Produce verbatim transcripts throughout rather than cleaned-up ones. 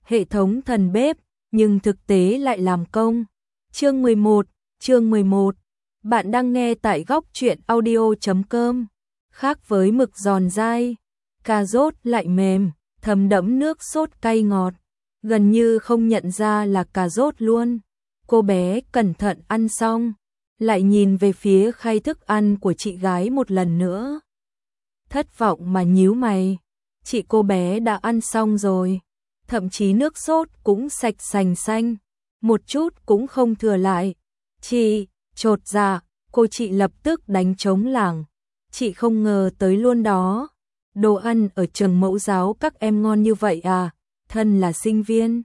hệ thống thần bếp, nhưng thực tế lại làm công. Chương mười một, chương mười một. Bạn đang nghe tại góc truyện audio chấm com. Khác với mực giòn dai, cà rốt lại mềm, thấm đẫm nước sốt cay ngọt, gần như không nhận ra là cà rốt luôn. Cô bé cẩn thận ăn xong, lại nhìn về phía khay thức ăn của chị gái một lần nữa. Thất vọng mà nhíu mày, chị cô bé đã ăn xong rồi, thậm chí nước sốt cũng sạch sành xanh, một chút cũng không thừa lại. Chị, chột dạ, cô chị lập tức đánh trống lảng. Chị không ngờ tới luôn đó. Đồ ăn ở trường mẫu giáo các em ngon như vậy à, thân là sinh viên.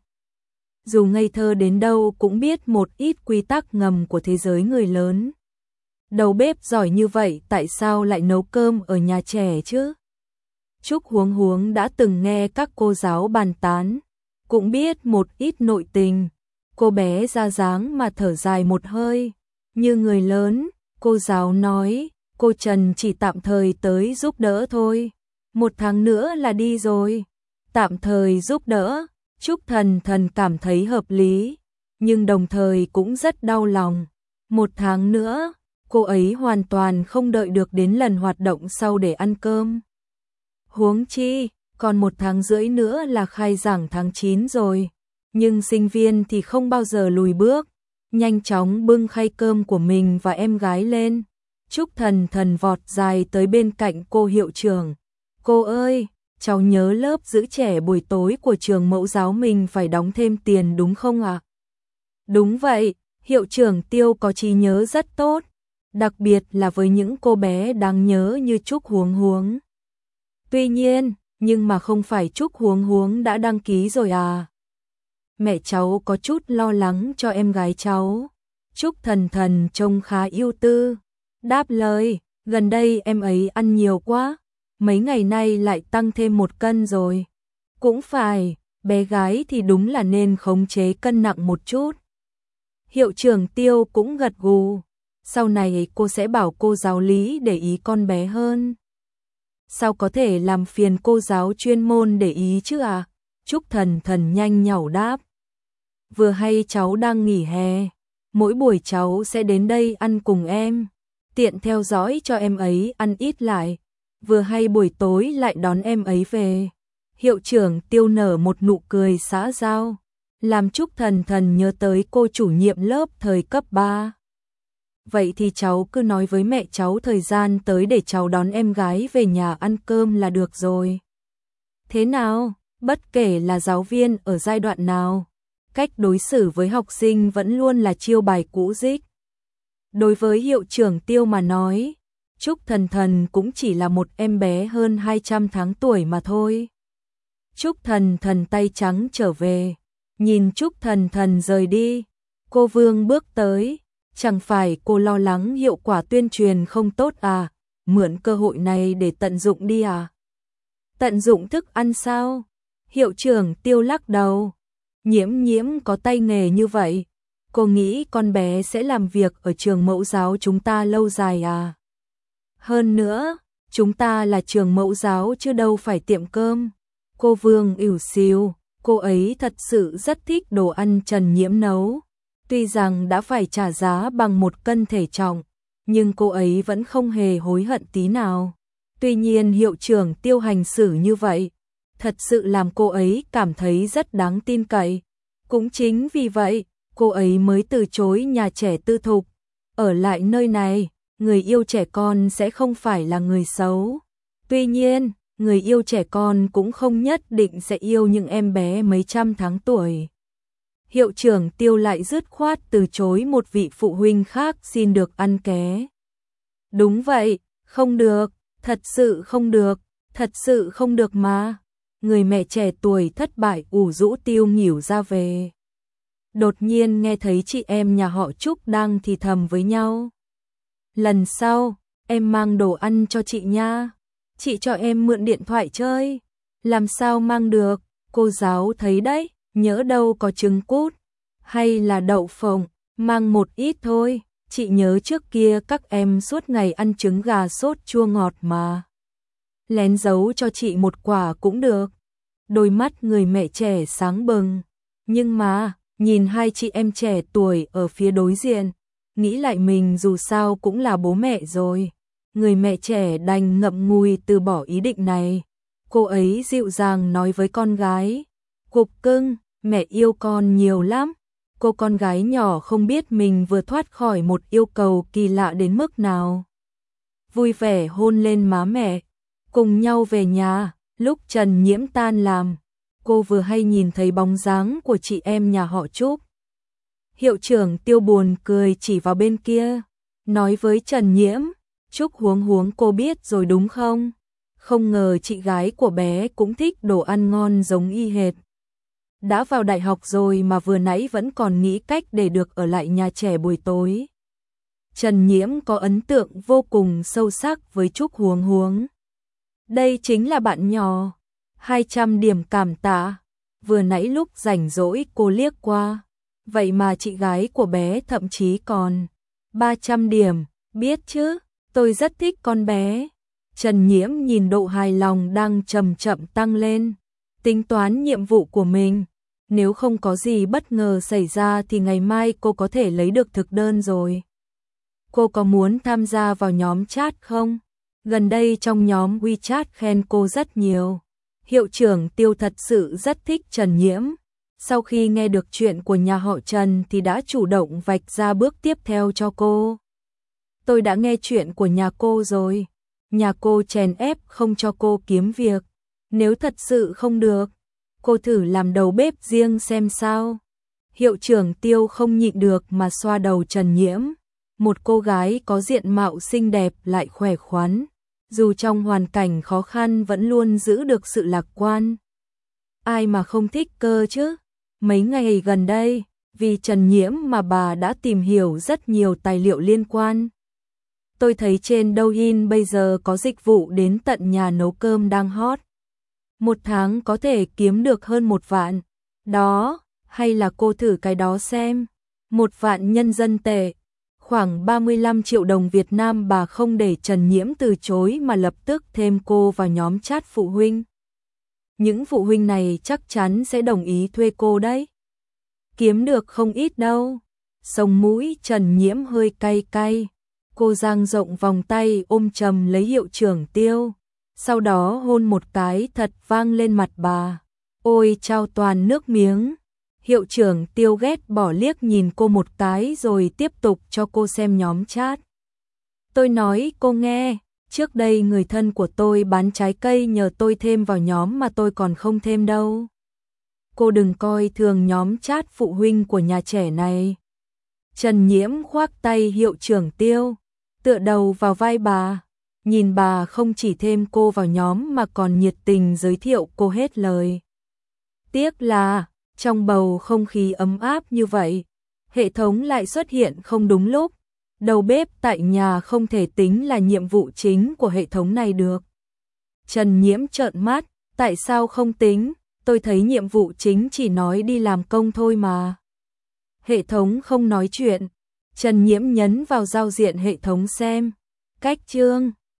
Dù ngây thơ đến đâu cũng biết một ít quy tắc ngầm của thế giới người lớn. Đầu bếp giỏi như vậy tại sao lại nấu cơm ở nhà trẻ chứ? Trúc Huống Huống đã từng nghe các cô giáo bàn tán, cũng biết một ít nội tình. Cô bé ra dáng mà thở dài một hơi. Như người lớn, cô giáo nói, cô Trần chỉ tạm thời tới giúp đỡ thôi. Một tháng nữa là đi rồi. Tạm thời giúp đỡ, Trúc Thần Thần cảm thấy hợp lý, nhưng đồng thời cũng rất đau lòng. Một tháng nữa, cô ấy hoàn toàn không đợi được đến lần hoạt động sau để ăn cơm. Huống chi, còn một tháng rưỡi nữa là khai giảng tháng chín rồi. Nhưng sinh viên thì không bao giờ lùi bước. Nhanh chóng bưng khay cơm của mình và em gái lên. Trúc Thần Thần vọt dài tới bên cạnh cô hiệu trưởng. Cô ơi, cháu nhớ lớp giữ trẻ buổi tối của trường mẫu giáo mình phải đóng thêm tiền đúng không ạ? À? Đúng vậy, hiệu trưởng Tiêu có trí nhớ rất tốt. Đặc biệt là với những cô bé đáng nhớ như Trúc Huống Huống. Tuy nhiên, nhưng mà không phải Trúc Huống Huống đã đăng ký rồi à? Mẹ cháu có chút lo lắng cho em gái cháu. Trúc Thần Thần trông khá ưu tư. Đáp lời, gần đây em ấy ăn nhiều quá. Mấy ngày nay lại tăng thêm một cân rồi. Cũng phải, bé gái thì đúng là nên khống chế cân nặng một chút. Hiệu trưởng Tiêu cũng gật gù. Sau này cô sẽ bảo cô giáo lý để ý con bé hơn. Sao có thể làm phiền cô giáo chuyên môn để ý chứ à? Trúc Thần Thần nhanh nhảu đáp. Vừa hay cháu đang nghỉ hè, mỗi buổi cháu sẽ đến đây ăn cùng em, tiện theo dõi cho em ấy ăn ít lại, vừa hay buổi tối lại đón em ấy về. Hiệu trưởng Tiêu nở một nụ cười xã giao, làm Trúc Thần Thần nhớ tới cô chủ nhiệm lớp thời cấp ba. Vậy thì cháu cứ nói với mẹ cháu thời gian tới để cháu đón em gái về nhà ăn cơm là được rồi. Thế nào, bất kể là giáo viên ở giai đoạn nào, cách đối xử với học sinh vẫn luôn là chiêu bài cũ rích. Đối với hiệu trưởng Tiêu mà nói, Trúc Thần Thần cũng chỉ là một em bé hơn hai trăm tháng tuổi mà thôi. Trúc Thần Thần tay trắng trở về, nhìn Trúc Thần Thần rời đi, cô Vương bước tới, chẳng phải cô lo lắng hiệu quả tuyên truyền không tốt à, mượn cơ hội này để tận dụng đi à? Tận dụng thức ăn sao? Hiệu trưởng Tiêu lắc đầu. Nhiễm Nhiễm có tay nghề như vậy, cô nghĩ con bé sẽ làm việc ở trường mẫu giáo chúng ta lâu dài à? Hơn nữa, chúng ta là trường mẫu giáo chứ đâu phải tiệm cơm. Cô Vương ỉu xìu, cô ấy thật sự rất thích đồ ăn Trần Nhiễm nấu. Tuy rằng đã phải trả giá bằng một cân thể trọng, nhưng cô ấy vẫn không hề hối hận tí nào. Tuy nhiên hiệu trưởng Tiêu hành xử như vậy, thật sự làm cô ấy cảm thấy rất đáng tin cậy. Cũng chính vì vậy, cô ấy mới từ chối nhà trẻ tư thục. Ở lại nơi này, người yêu trẻ con sẽ không phải là người xấu. Tuy nhiên, người yêu trẻ con cũng không nhất định sẽ yêu những em bé mấy trăm tháng tuổi. Hiệu trưởng Tiêu lại dứt khoát từ chối một vị phụ huynh khác xin được ăn ké. Đúng vậy, không được, thật sự không được, thật sự không được mà. Người mẹ trẻ tuổi thất bại ủ rũ tiêu nghỉu ra về. Đột nhiên nghe thấy chị em nhà họ Trúc đang thì thầm với nhau. Lần sau, em mang đồ ăn cho chị nha. Chị cho em mượn điện thoại chơi. Làm sao mang được, cô giáo thấy đấy, nhỡ đâu có trứng cút. Hay là đậu phộng, mang một ít thôi. Chị nhớ trước kia các em suốt ngày ăn trứng gà sốt chua ngọt mà. Lén giấu cho chị một quả cũng được. Đôi mắt người mẹ trẻ sáng bừng. Nhưng mà, nhìn hai chị em trẻ tuổi ở phía đối diện, nghĩ lại mình dù sao cũng là bố mẹ rồi. Người mẹ trẻ đành ngậm ngùi từ bỏ ý định này. Cô ấy dịu dàng nói với con gái, Cục cưng, mẹ yêu con nhiều lắm. Cô con gái nhỏ không biết mình vừa thoát khỏi một yêu cầu kỳ lạ đến mức nào. Vui vẻ hôn lên má mẹ, cùng nhau về nhà. Lúc Trần Nhiễm tan làm, cô vừa hay nhìn thấy bóng dáng của chị em nhà họ Trúc. Hiệu trưởng Tiêu buồn cười chỉ vào bên kia, nói với Trần Nhiễm, Trúc huống huống cô biết rồi đúng không? Không ngờ chị gái của bé cũng thích đồ ăn ngon giống y hệt. Đã vào đại học rồi mà vừa nãy vẫn còn nghĩ cách để được ở lại nhà trẻ buổi tối. Trần Nhiễm có ấn tượng vô cùng sâu sắc với Trúc huống huống. Đây chính là bạn nhỏ. hai trăm điểm cảm tạ. Vừa nãy lúc rảnh rỗi cô liếc qua. Vậy mà chị gái của bé thậm chí còn ba trăm điểm. Biết chứ, tôi rất thích con bé. Trần Nhiễm nhìn độ hài lòng đang chậm chậm tăng lên. Tính toán nhiệm vụ của mình. Nếu không có gì bất ngờ xảy ra thì ngày mai cô có thể lấy được thực đơn rồi. Cô có muốn tham gia vào nhóm chat không? Gần đây trong nhóm WeChat khen cô rất nhiều. Hiệu trưởng Tiêu thật sự rất thích Trần Nhiễm. Sau khi nghe được chuyện của nhà họ Trần thì đã chủ động vạch ra bước tiếp theo cho cô. Tôi đã nghe chuyện của nhà cô rồi. Nhà cô chèn ép không cho cô kiếm việc. Nếu thật sự không được, cô thử làm đầu bếp riêng xem sao. Hiệu trưởng Tiêu không nhịn được mà xoa đầu Trần Nhiễm. Một cô gái có diện mạo xinh đẹp lại khỏe khoắn. Dù trong hoàn cảnh khó khăn vẫn luôn giữ được sự lạc quan. Ai mà không thích cơ chứ? Mấy ngày gần đây, vì Trần Nhiễm mà bà đã tìm hiểu rất nhiều tài liệu liên quan. Tôi thấy trên Douyin bây giờ có dịch vụ đến tận nhà nấu cơm đang hot. Một tháng có thể kiếm được hơn một vạn. Đó, hay là cô thử cái đó xem. Một vạn nhân dân tệ, khoảng ba mươi lăm triệu đồng Việt Nam. Bà không để Trần Nhiễm từ chối mà lập tức thêm cô vào nhóm chat phụ huynh. Những phụ huynh này chắc chắn sẽ đồng ý thuê cô đấy. Kiếm được không ít đâu. Sống mũi Trần Nhiễm hơi cay cay. Cô dang rộng vòng tay ôm chầm lấy hiệu trưởng Tiêu. Sau đó hôn một cái thật vang lên mặt bà. Ôi trao toàn nước miếng. Hiệu trưởng Tiêu ghét bỏ liếc nhìn cô một cái rồi tiếp tục cho cô xem nhóm chat. Tôi nói cô nghe, trước đây người thân của tôi bán trái cây nhờ tôi thêm vào nhóm mà tôi còn không thêm đâu. Cô đừng coi thường nhóm chat phụ huynh của nhà trẻ này. Trần Nhiễm khoác tay hiệu trưởng Tiêu, tựa đầu vào vai bà. Nhìn bà không chỉ thêm cô vào nhóm mà còn nhiệt tình giới thiệu cô hết lời. Tiếc là, trong bầu không khí ấm áp như vậy, hệ thống lại xuất hiện không đúng lúc. Đầu bếp tại nhà không thể tính là nhiệm vụ chính của hệ thống này được. Trần Nhiễm trợn mắt, tại sao không tính? Tôi thấy nhiệm vụ chính chỉ nói đi làm công thôi mà. Hệ thống không nói chuyện. Trần Nhiễm nhấn vào giao diện hệ thống xem. Cách chương